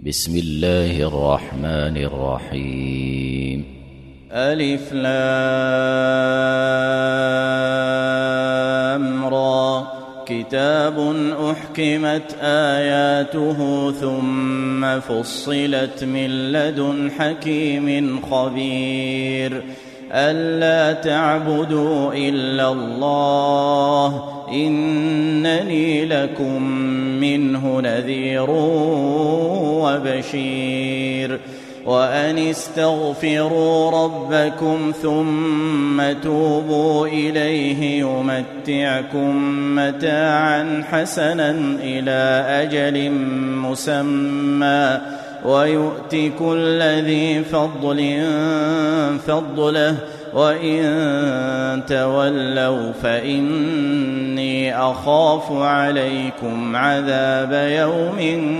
بسم الله الرحمن الرحيم. ألف لام را. كتاب أحكمت آياته ثم فصلت من لدن حكيم خبير. ألا تعبدوا إلا الله إنني لكم منه نذير وبشير. وأن استغفروا ربكم ثم توبوا إليه يمتعكم متاعا حسنا إلى أجل مسمى ويؤت كل ذي فضل فضله وإن تولوا فإني أخاف عليكم عذاب يوم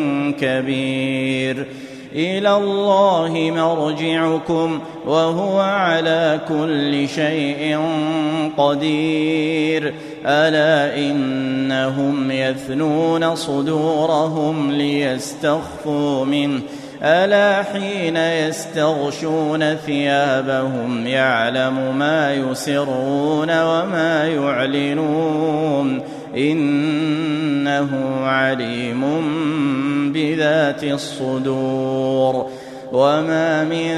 كبير. إلى الله مرجعكم وهو على كل شيء قدير. ألا إنهم يثنون صدورهم ليستخفوا منه ألا حين يستغشون ثيابهم يعلم ما يسرون وما يعلنون إنه عليم بذات الصدور. وما من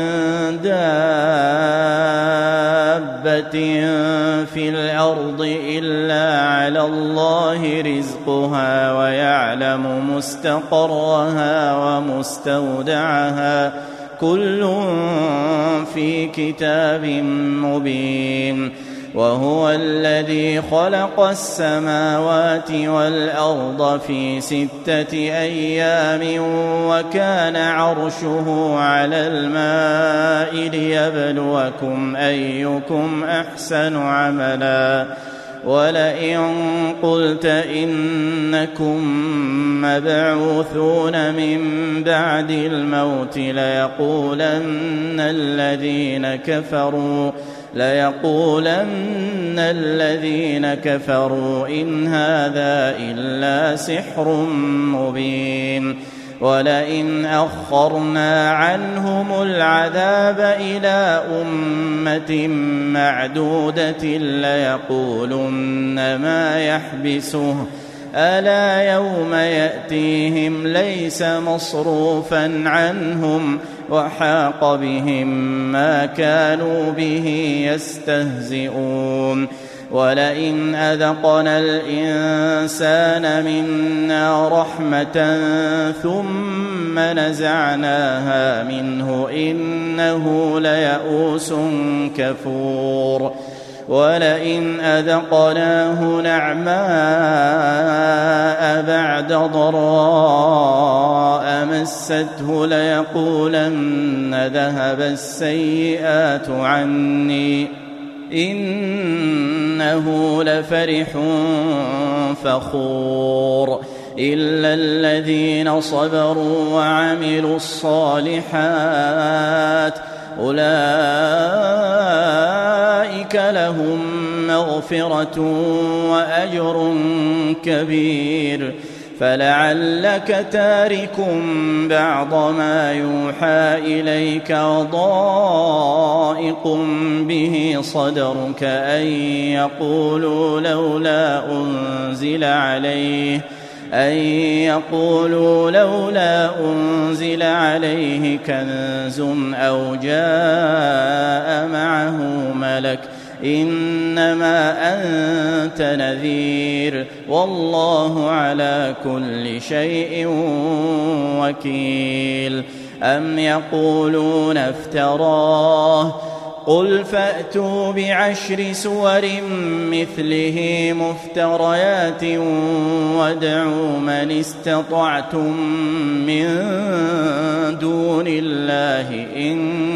دابة في الأرض إلا على الله رزقها ويعلم مستقرها ومستودعها كل في كتاب مبين. وهو الذي خلق السماوات والأرض في 6 أيام وكان عرشه على الماء ليبلوكم أيكم أحسن عملا. ولئن قلت إنكم مبعوثون من بعد الموت ليقولن الذين كفروا إن هذا إلا سحر مبين. ولئن أخرنا عنهم العذاب إلى أمة معدودة ليقولن ما يحبسه ألا يوم يأتيهم ليس مصروفا عنهم وحاق بهم ما كانوا به يستهزئون. ولئن أذقنا الإنسان منا رحمة ثم نزعناها منه إنه ليئوس كفور. ولئن أذقناه نعماء بعد ضراء مسته ليقولن ذهب السيئات عني إنه لفرح فخور. إلا الذين صبروا وعملوا الصالحات أولئك لهم مغفرة وأجر كبير. فلعلك تارك بعض ما يوحى إليك وضائق به صدرك أن يقولوا لولا أنزل عليه كنز أو جاء معه ملك إنما أنت نذير والله على كل شيء وكيل. أم يقولون افتراه قل فأتوا ب10 سور مثله مفتريات وادعوا من استطعتم من دون الله إن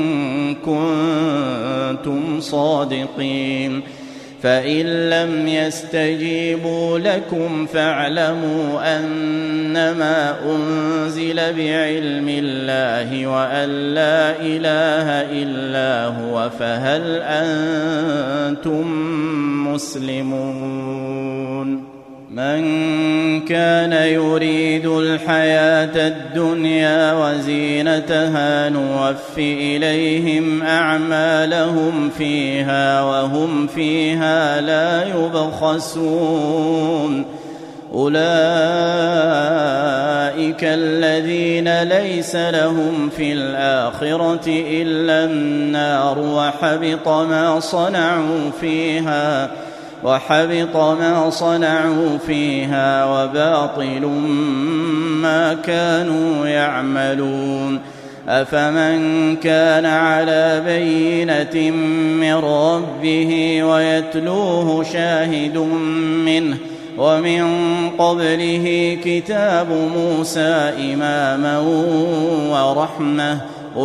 كنتم صادقين. فإن لم يستجيبوا لكم فاعلموا أنما أنزل بعلم الله وأن لا إله إلا هو فهل أنتم مسلمون؟ من كان يريد الحياة الدنيا وزينتها نوف إليهم أعمالهم فيها وهم فيها لا يبخسون أولئك الذين ليس لهم في الآخرة إلا النار وحبط ما صنعوا فيها وباطل ما كانوا يعملون أفمن كان على بينة من ربه ويتلوه شاهد منه ومن قبله كتاب موسى إماما ورحمة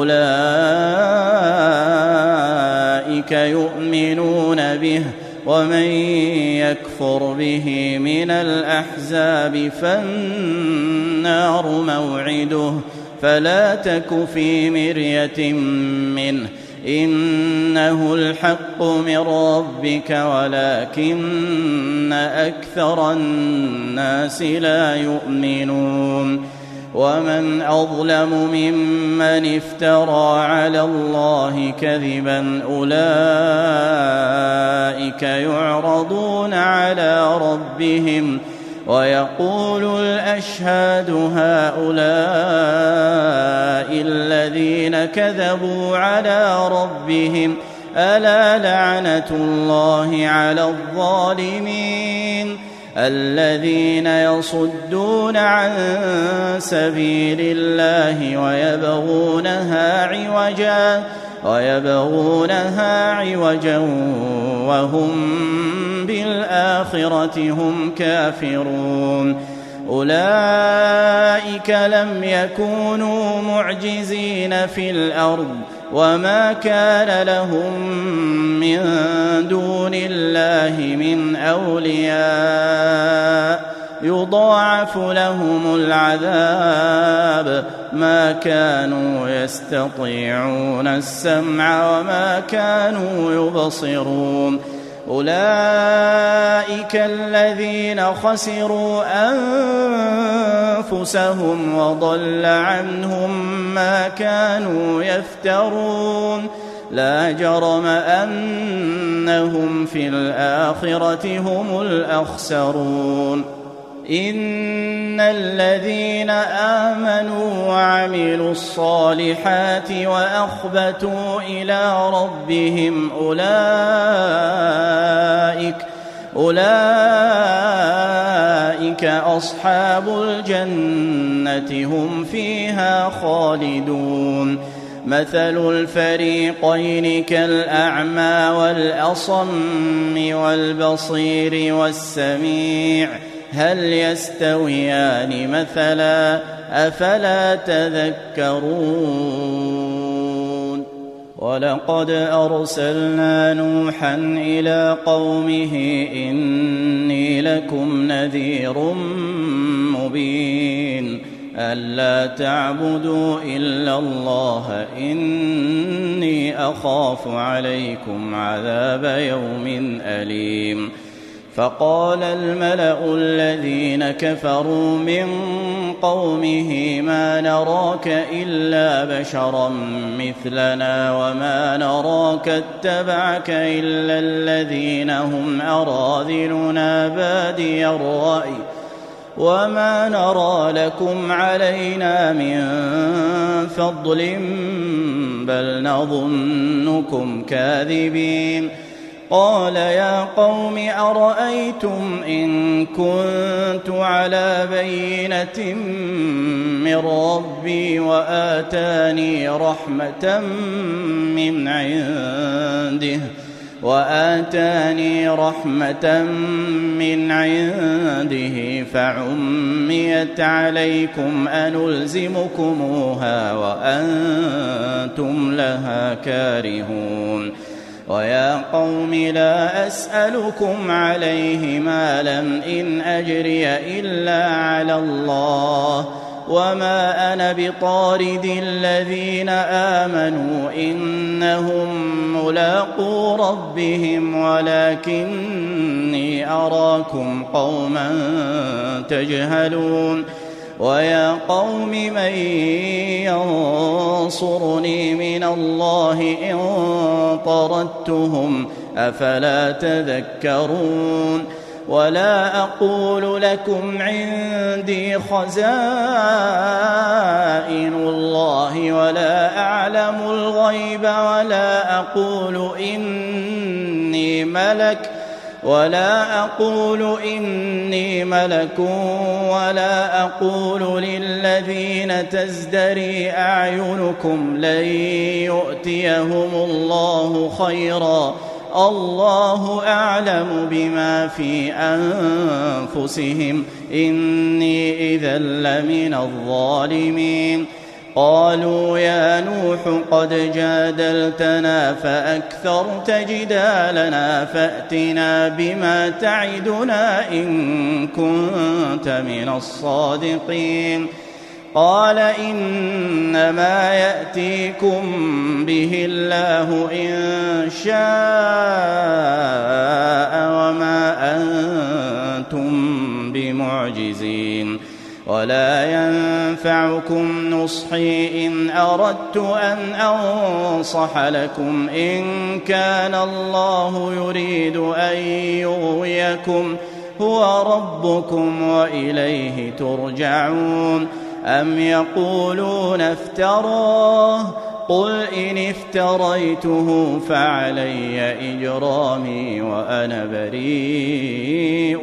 أولئك يؤمنون به ومن يكفر به من الأحزاب فالنار موعده فلا تك في مرية منه إنه الحق من ربك ولكن أكثر الناس لا يؤمنون ومن أظلم ممن افترى على الله كذبا أولئك يعرضون على ربهم ويقول الأشهاد هؤلاء الذين كذبوا على ربهم ألا لعنة الله على الظالمين الذين يصدون عن سبيل الله ويبغونها عوجا وهم بالآخرة هم كافرون أولئك لم يكونوا معجزين في الأرض وما كان لهم من دون الله من أولياء يضاعف لهم العذاب ما كانوا يستطيعون السمع وما كانوا يبصرون أولئك الذين خسروا أنفسهم وضل عنهم ما كانوا يفترون لا جرم أنهم في الآخرة هم الأخسرون إن الذين آمنوا وعملوا الصالحات وأخبتوا إلى ربهم أولئك أصحاب الجنة هم فيها خالدون مثل الفريقين كالأعمى والأصم والبصير والسميع هل يستويان مثلا أفلا تذكرون ولقد أرسلنا نوحا إلى قومه إني لكم نذير مبين ألا تعبدوا إلا الله إني أخاف عليكم عذاب يوم أليم فقال الملأ الذين كفروا من قومه ما نراك إلا بشرا مثلنا وما نراك اتبعك إلا الذين هم أراذلنا بادي الرأي وما نرى لكم علينا من فضل بل نظنكم كاذبين قال يا قوم أرأيتم إن كنت على بينة من ربي وآتاني رحمة من عنده فعميت عليكم أنلزمكموها وأنتم لها كارهون ويا قوم لا أسألكم عليه مالا إن أجري إلا على الله وما أنا بطارد الذين آمنوا إنهم ملاقو ربهم ولكني أراكم قوما تجهلون ويا قوم من ينصرني من الله إن طردتهم أفلا تذكرون ولا أقول لكم عندي خزائن الله ولا أعلم الغيب ولا أقول إني ملك ولا أقول للذين تزدري أعينكم لن يؤتيهم الله خيرا الله أعلم بما في أنفسهم إني إذا لمن الظالمين قالوا يا نوح قد جادلتنا فأكثرت جدالنا فأتنا بما تعدنا إن كنت من الصادقين قال إنما يأتيكم به الله إن شاء وما أنتم بمعجزين ولا ينفعكم نصحي إن أردت أن أنصح لكم إن كان الله يريد أن يغويكم هو ربكم وإليه ترجعون أم يقولون افتراه قل إن افتريته فعلي إجرامي وأنا بريء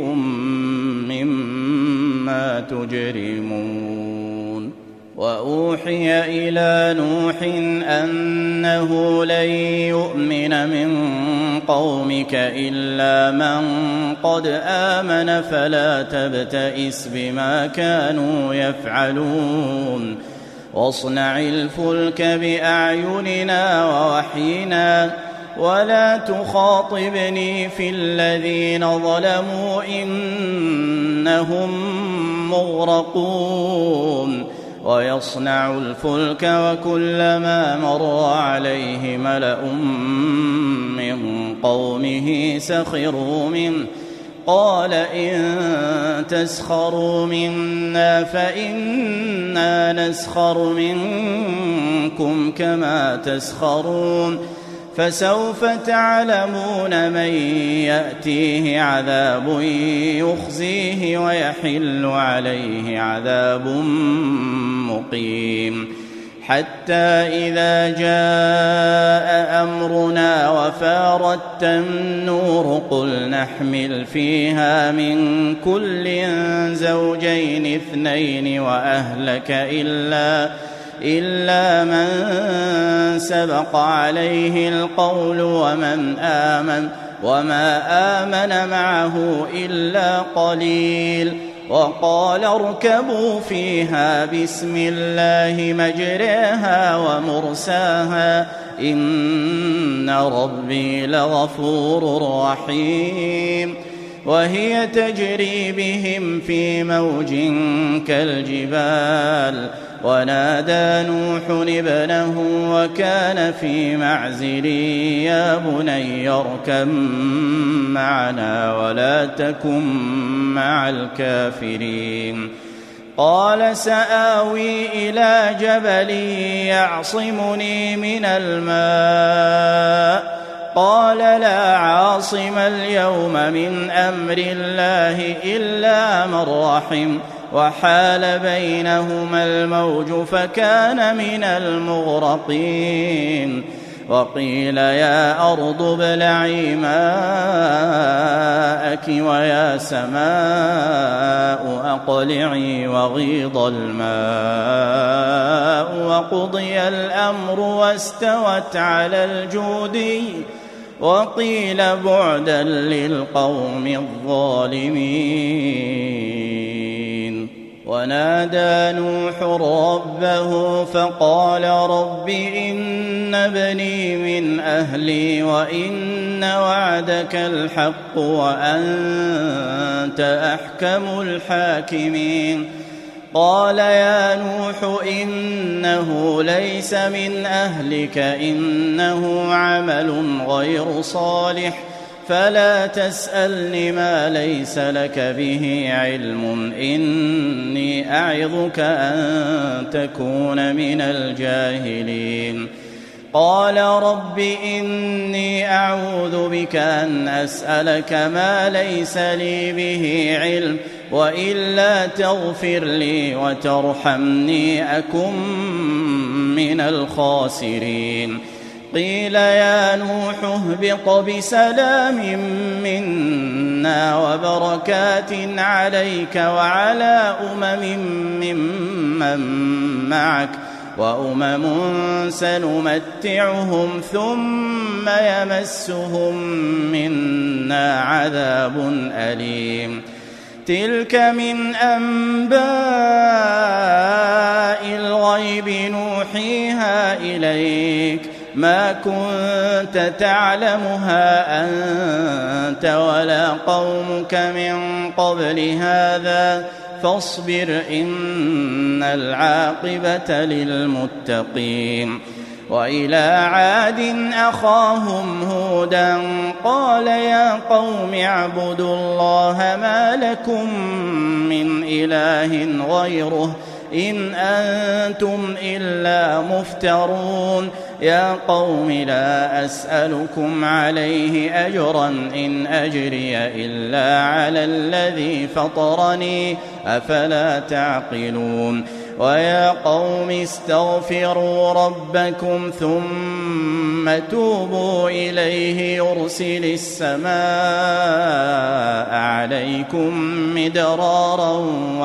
مما تجرمون وأوحي إلى نوح أنه لن يؤمن من قومك إلا من قد آمن فلا تبتئس بما كانوا يفعلون واصنع الفلك بأعيننا ووحينا ولا تخاطبني في الذين ظلموا إنهم مغرقون ويصنع الفلك وكلما مر عليه ملأ من قومه سخروا منه قال إن تسخروا منا فإنا نسخر منكم كما تسخرون فسوف تعلمون من يأتيه عذاب يخزيه ويحل عليه عذاب مقيم حتى إذا جاء أمرنا وفارت النور قل نحمل فيها من كل زوجين اثنين وأهلك إلا من سبق عليه القول ومن آمن وما آمن معه إلا قليل وقال اركبوا فيها بسم الله مجريها ومرساها إن ربي لغفور رحيم وهي تجري بهم في موج كالجبال ونادى نوح ابنه وكان في معزل يا بني اركب معنا ولا تكن مع الكافرين قال سآوي إلى جبل يعصمني من الماء قال لا عاصم اليوم من أمر الله إلا من رحم وحال بينهما الموج فكان من المغرقين وقيل يا أرض ابلعي ماءك ويا سماء أقلعي وغيض الماء وقضي الأمر واستوت على الجودي وقيل بعدا للقوم الظالمين ونادى نوح ربه فقال رب إن ابني من أهلي وإن وعدك الحق وأنت أحكم الحاكمين قال يا نوح إنه ليس من أهلك إنه عمل غير صالح فلا تسألني ما ليس لك به علم إني أعظك أن تكون من الجاهلين قال رب إني أعوذ بك أن أسألك ما ليس لي به علم وإلا تغفر لي وترحمني أكن من الخاسرين قيل يا نوح اهبط بسلام منا وبركات عليك وعلى ممن معك وأمم سنمتعهم ثم يمسهم منا عذاب أليم تلك من أنباء الغيب نوحيها إليك ما كنت تعلمها أنت ولا قومك من قبل هذا فاصبر إن العاقبة للمتقين وإلى عاد أخاهم هودا قال يا قوم اعبدوا الله ما لكم من إله غيره إن أنتم إلا مفترون يا قوم لا أسألكم عليه أجرا إن أجري إلا على الذي فطرني أفلا تعقلون ويا قوم استغفروا ربكم ثم توبوا إليه يرسل السماء عليكم مدرارا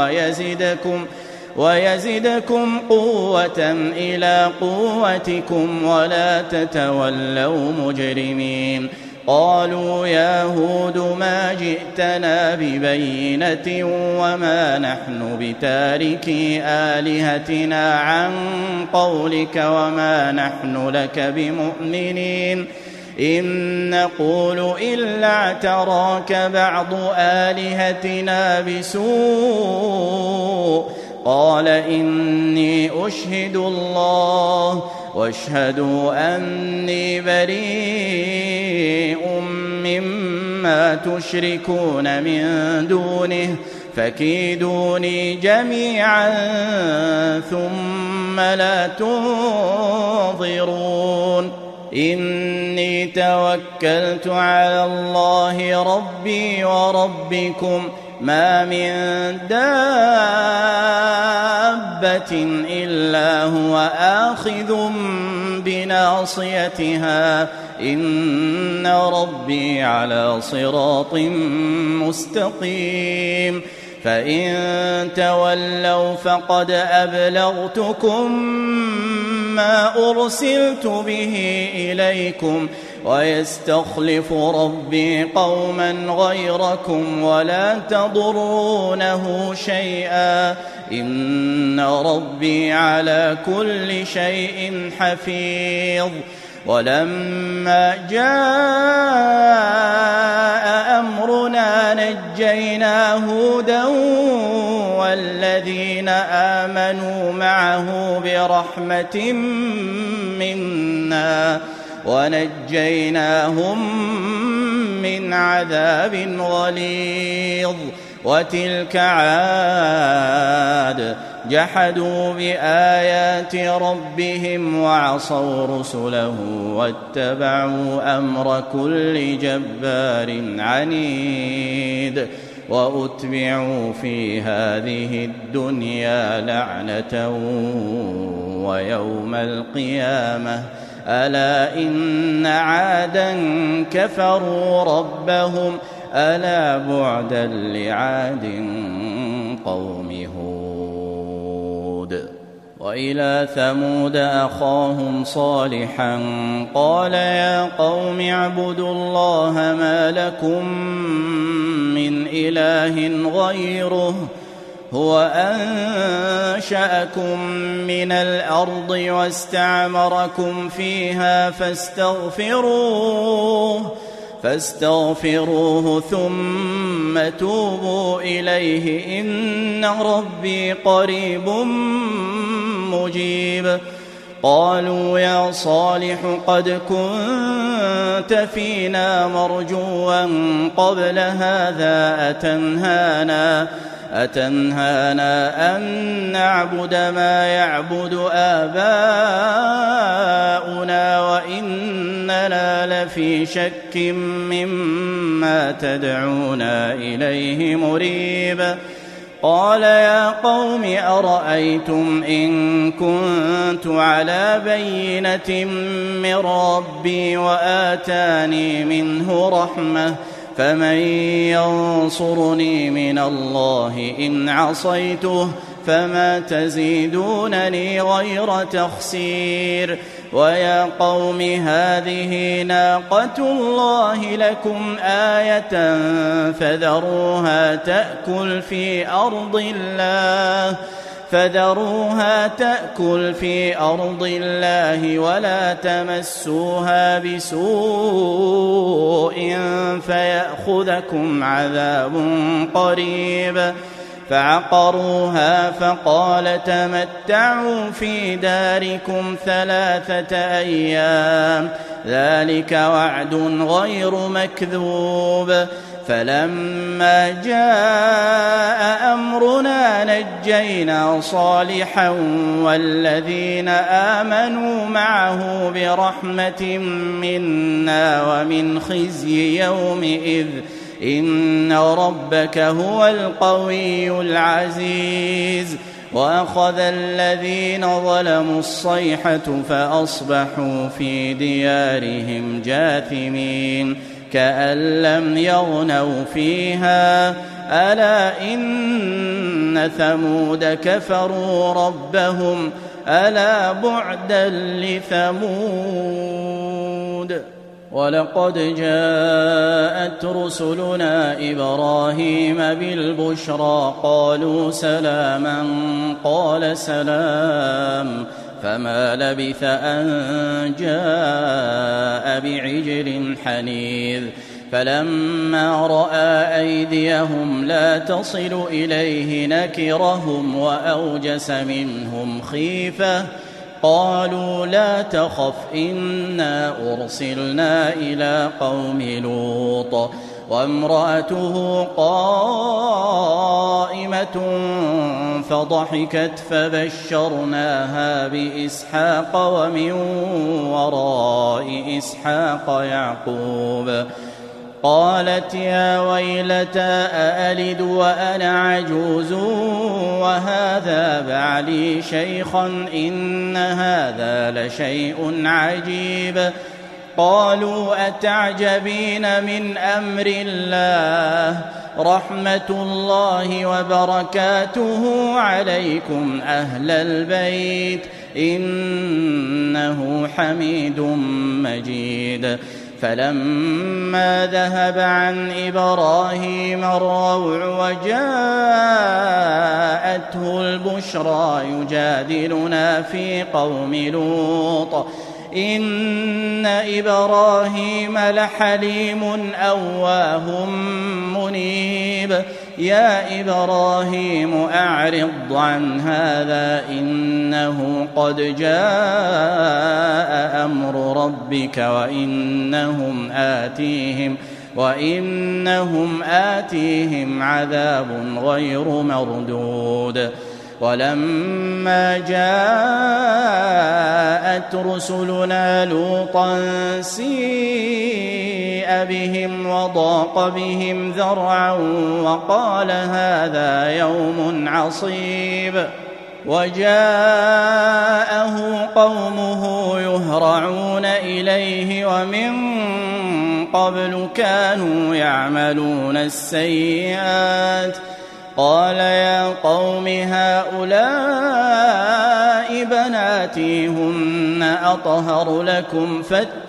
ويزدكم قوة إلى قوتكم ولا تتولوا مجرمين قالوا يا هود ما جئتنا ببينة وما نحن بتاركي آلهتنا عن قولك وما نحن لك بمؤمنين إن نقول إلا اعتراك بعض آلهتنا بسوء قال إني أشهد الله واشهدوا أني بريء مما تشركون من دونه فكيدوني جميعا ثم لا تنظرون إني توكلت على الله ربي وربكم ما من دابة إلا هو آخذ بناصيتها إن ربي على صراط مستقيم فإن تولوا فقد أبلغتكم ما أرسلت به إليكم ويستخلف ربي قوما غيركم ولا تضرونه شيئا إن ربي على كل شيء حفيظ ولما جاء أمرنا نجينا هودا والذين آمنوا معه برحمة منا ونجيناهم من عذاب غليظ وتلك عاد جحدوا بآيات ربهم وعصوا رسله واتبعوا أمر كل جبار عنيد وأتبعوا في هذه الدنيا لعنة ويوم القيامة ألا إن عادا كفروا ربهم ألا بعدا لعاد قوم هود وإلى ثمود أخاهم صالحا قال يا قوم اعبدوا الله ما لكم من إله غيره هو أنشأكم من الأرض واستعمركم فيها فاستغفروه ثم توبوا إليه إن ربي قريب مجيب. قالوا يا صالح قد كنت فينا مرجوا قبل هذا أتنهانا أن نعبد ما يعبد آباؤنا وإننا لفي شك مما تدعونا إليه مريب. قال يا قوم أرأيتم إن كنت على بينة من ربي وآتاني منه رحمة فمن ينصرني من الله إن عصيته فما تزيدونني غير تخسير. ويا قوم هذه ناقة الله لكم آية فذروها تأكل في أرض الله ولا تمسوها بسوء فيأخذكم عذاب قريب. فعقروها فقال تمتعوا في داركم 3 أيام ذلك وعد غير مكذوب. فلما جاء أمرنا نجينا صالحا والذين آمنوا معه برحمة منا ومن خزي يومئذ إن ربك هو القوي العزيز. وأخذ الذين ظلموا الصيحة فأصبحوا في ديارهم جاثمين كأن لم يغنوا فيها ألا إن ثمود كفروا ربهم ألا بعدا لثمود. ولقد جاءت رسلنا إبراهيم بالبشرى قالوا سلاما قال سلام فما لبث أن جاء بعجل حنيذ. فلما رأى أيديهم لا تصل إليه نكرهم وأوجس منهم خيفة قالوا لا تخف إنا أرسلنا إلى قوم لوط وامرأته قائمة فضحكت فبشرناها بإسحاق ومن وراء إسحاق يعقوب. قالت يا ويلتى أألد وأنا عجوز وهذا بعلي شيخا إن هذا لشيء عجيب. قالوا أتعجبين من أمر الله رحمة الله وبركاته عليكم أهل البيت إنه حميد مجيد. فلما ذهب عن إبراهيم الروع وجاءته البشرى يجادلنا في قوم لوط إن إبراهيم لحليم أواه منيب. يا إبراهيم أعرض عن هذا إنه قد جاء أمر ربك وإنهم آتيهم عذاب غير مردود. ولما جاءت رسلنا لوطا سيء بهم وضاق بهم ذرعا وقال هذا يوم عصيب. وجاءه قومه يهرعون إليه ومن قبل كانوا يعملون السيئات. قال يا قوم هؤلاء بناتي هن أطهر لكم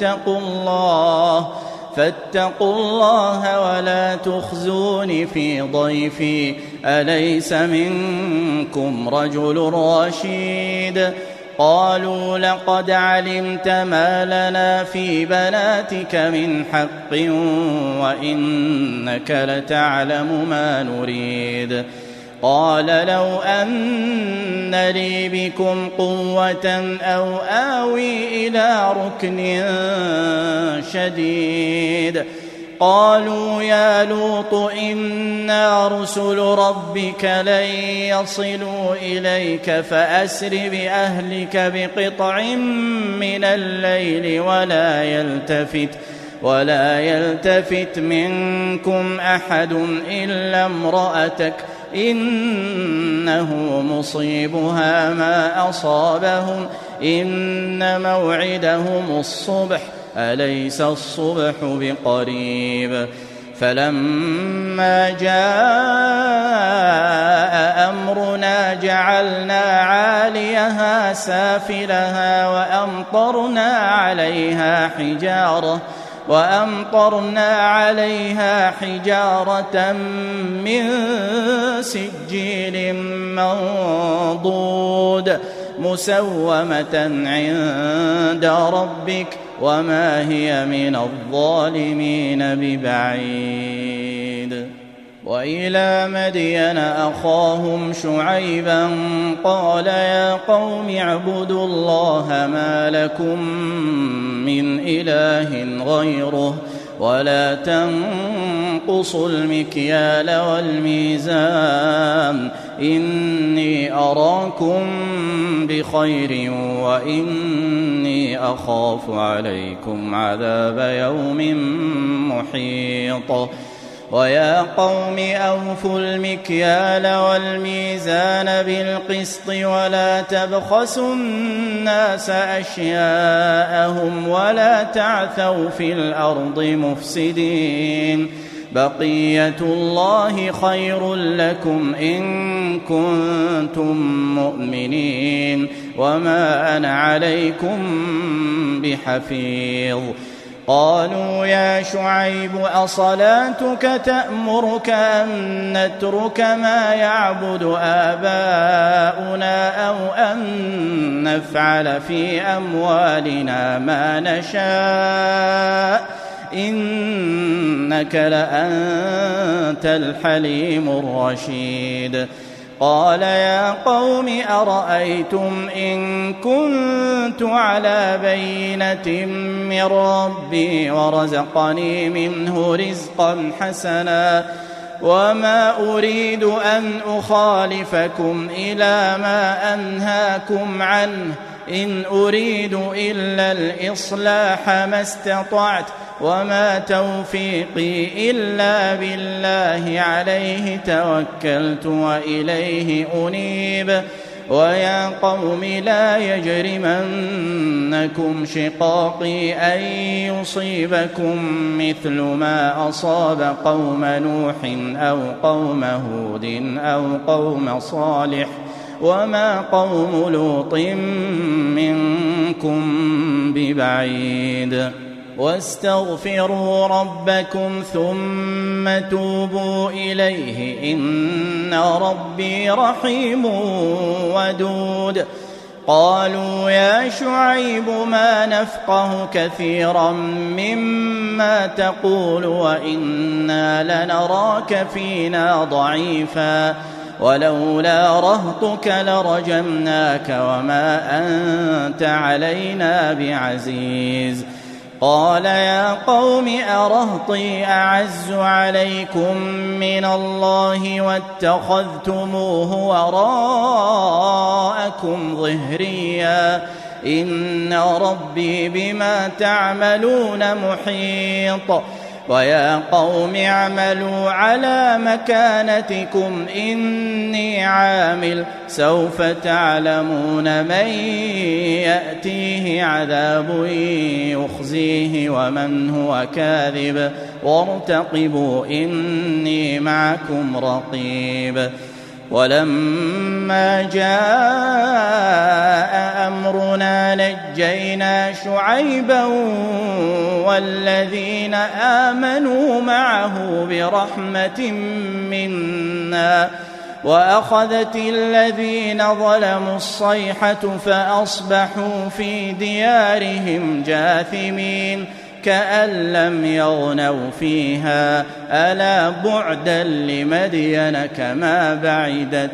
فاتقوا الله ولا تخزوني في ضيفي أليس منكم رجل رشيد. قالوا لقد علمت ما لنا في بناتك من حق وإنك لتعلم ما نريد. قال لو أن لي بكم قوة أو آوي إلى ركن شديد. قالوا يا لوط إنا رسل ربك لن يصلوا إليك فأسر بأهلك بقطع من الليل ولا يلتفت منكم أحد إلا امرأتك إنه مصيبها ما أصابهم إن موعدهم الصبح أليس الصبح بقريب. فلما جاء أمرنا جعلنا عاليها سافلها وأمطرنا عليها حجارة من سجيل منضود مسومة عند ربك وما هي من الظالمين ببعيد. وإلى مدين أخاهم شعيبا قال يا قوم اعبدوا الله ما لكم من إله غيره ولا تنقصوا المكيال والميزان إني أراكم بخير وإني أخاف عليكم عذاب يوم محيط. ويا قوم أوفوا المكيال والميزان بالقسط ولا تبخسوا الناس أشياءهم ولا تعثوا في الأرض مفسدين. بقية الله خير لكم إن كنتم مؤمنين وما أنا عليكم بحفيظ. قالوا يا شعيب أصلاتك تأمرك أن نترك ما يعبد آباؤنا أو أن نفعل في أموالنا ما نشاء إنك لأنت الحليم الرشيد. قال يا قوم أرأيتم إن كنت على بينة من ربي ورزقني منه رزقا حسنا وما أريد أن أخالفكم إلى ما أنهاكم عنه إن أريد إلا الإصلاح ما استطعت وما توفيقي إلا بالله عليه توكلت وإليه أنيب. ويا قوم لا يجرمنكم شقاقي أن يصيبكم مثل ما أصاب قوم نوح أو قوم هود أو قوم صالح وما قوم لوط منكم ببعيد. واستغفروا ربكم ثم توبوا إليه إن ربي رحيم ودود. قالوا يا شعيب ما نفقه كثيرا مما تقول وإنا لنراك فينا ضعيفا ولولا رهطك لرجمناك وما أنت علينا بعزيز. قال يا قوم أرهطي أعز عليكم من الله واتخذتموه وراءكم ظهريا إن ربي بما تعملون محيط. ويا قوم اعملوا على مكانتكم إني عامل سوف تعلمون من يأتيه عذاب يخزيه ومن هو كاذب وارتقبوا إني معكم رقيب. ولما جاء أمرنا نجينا شعيبا والذين آمنوا معه برحمة منا وأخذت الذين ظلموا الصيحة فأصبحوا في ديارهم جاثمين كأن لم يغنوا فيها ألا بعدا لمدين كما بعدت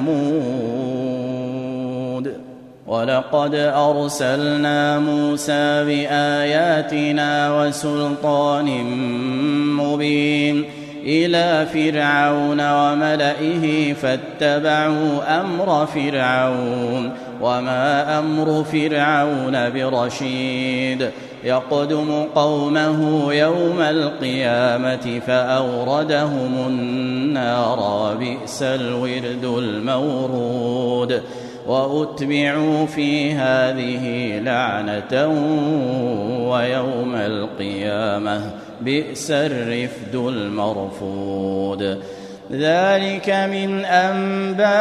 ثمود ولقد أرسلنا موسى بآياتنا وسلطان مبين إلى فرعون وملئه فاتبعوا أمر فرعون وما أمر فرعون برشيد يقدم قومه يوم القيامة فأوردهم النار بئس الورد المورود وأتبعوا في هذه لعنة ويوم القيامة بئس الرفد المرفود ذلك من أنباء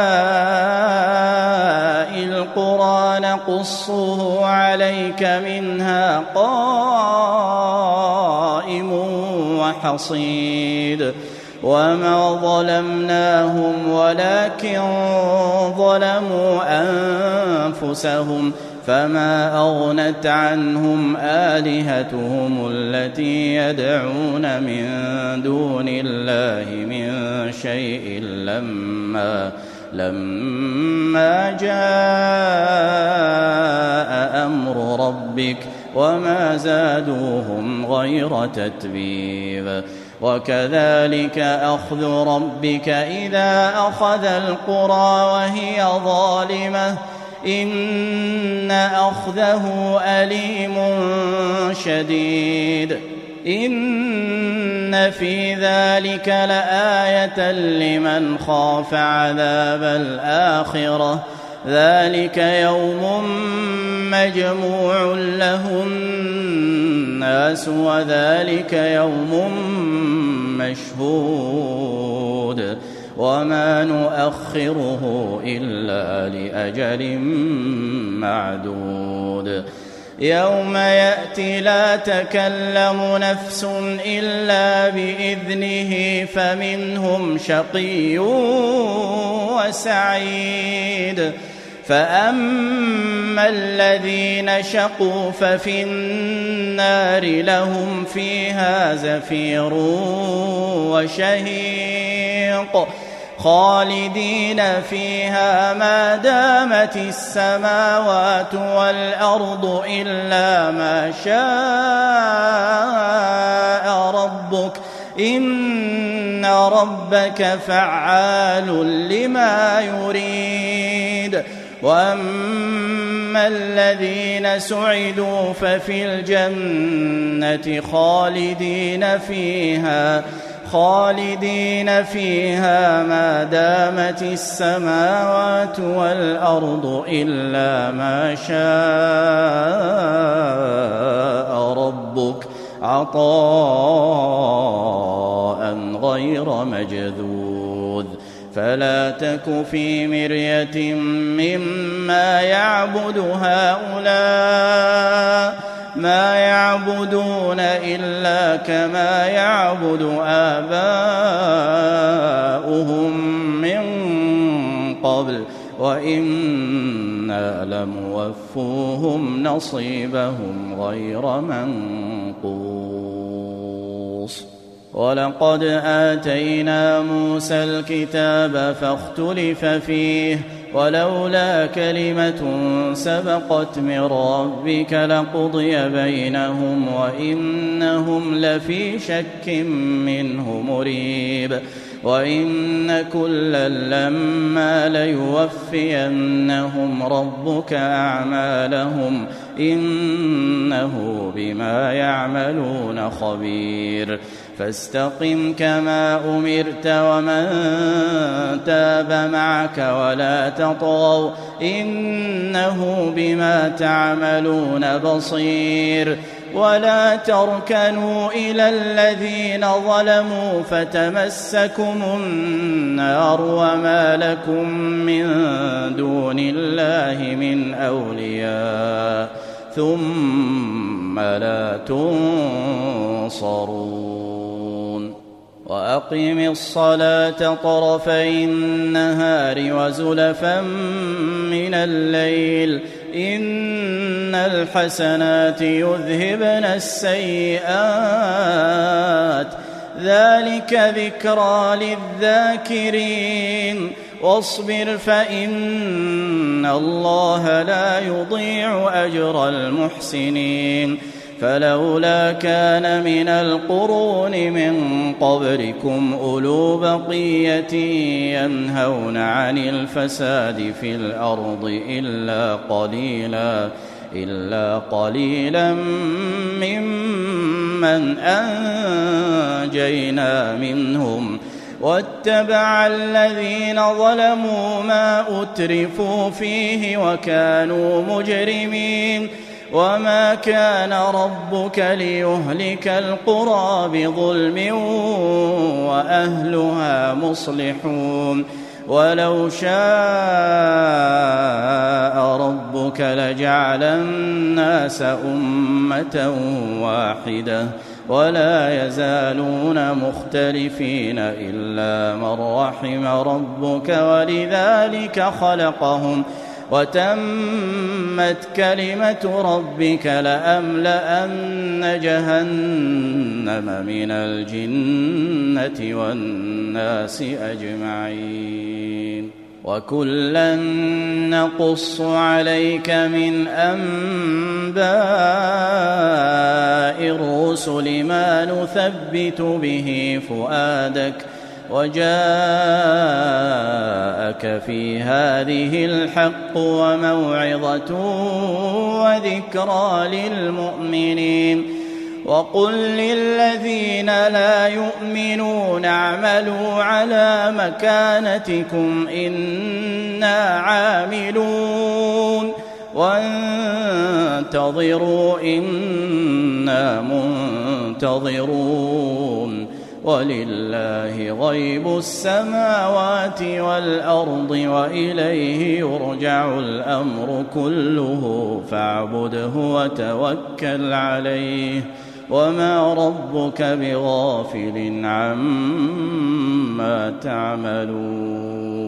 القرى نقصه عليك منها قائم وحصيد وما ظلمناهم ولكن ظلموا أنفسهم فما أغنت عنهم آلهتهم التي يدعون من دون الله من شيء لما جاء أمر ربك وما زادوهم غير تتبيب وكذلك أخذ ربك إذا أخذ القرى وهي ظالمة إن أخذه أليم شديد إن في ذلك لآية لمن خاف عذاب الآخرة ذلك يوم مجموع له الناس وذلك يوم مشهود وما نؤخره إلا لأجل معدود يوم يأتي لا تكلم نفس إلا بإذنه فمنهم شقي وسعيد فأما الذين شقوا ففي النار لهم فيها زفير وشهيق خالدين فيها ما دامت السماوات والأرض إلا ما شاء ربك إن ربك فعال لما يريد وأما الذين سعدوا ففي الجنة خالدين فيها ما دامت السماوات والأرض إلا ما شاء ربك عطاء غير مجذوذ فلا تك في مرية مما يعبد هؤلاء ما يعبدون إلا كما يعبد آباؤهم من قبل وإنا لموفوهم نصيبهم غير منقوص ولقد آتينا موسى الكتاب فاختلف فيه ولولا كلمة سبقت من ربك لقضي بينهم وإنهم لفي شك منه مريب وإن كلا لما ليوفينهم ربك أعمالهم إنه بما يعملون خبير فاستقم كما أمرت ومن تاب معك ولا تطغوا إنه بما تعملون بصير ولا تركنوا إلى الذين ظلموا فتمسكم النار وما لكم من دون الله من أولياء ثم لا تنصرون وأقم الصلاة طرفي النهار وزلفا من الليل إن الحسنات يذهبن السيئات ذلك ذكرى للذاكرين واصبر فإن الله لا يضيع أجر المحسنين فلولا كان من القرون من قبلكم أولو بقية ينهون عن الفساد في الأرض إلا قليلا ممن أنجينا منهم واتبع الذين ظلموا ما أترفوا فيه وكانوا مجرمين وما كان ربك ليهلك القرى بظلم وأهلها مصلحون ولو شاء ربك لجعل الناس أمة واحدة ولا يزالون مختلفين إلا من رحم ربك ولذلك خلقهم وتمت كلمة ربك لأملأن جهنم من الجنة والناس أجمعين وكلا نقص عليك من أنباء الرسل ما نثبت به فؤادك وجاءك في هذه الحق وموعظة وذكرى للمؤمنين وقل للذين لا يؤمنون اعملوا على مكانتكم إنا عاملون وانتظروا إنا منتظرون ولله غيب السماوات والأرض وإليه يرجع الأمر كله فاعبده وتوكل عليه وما ربك بغافل عما تعملون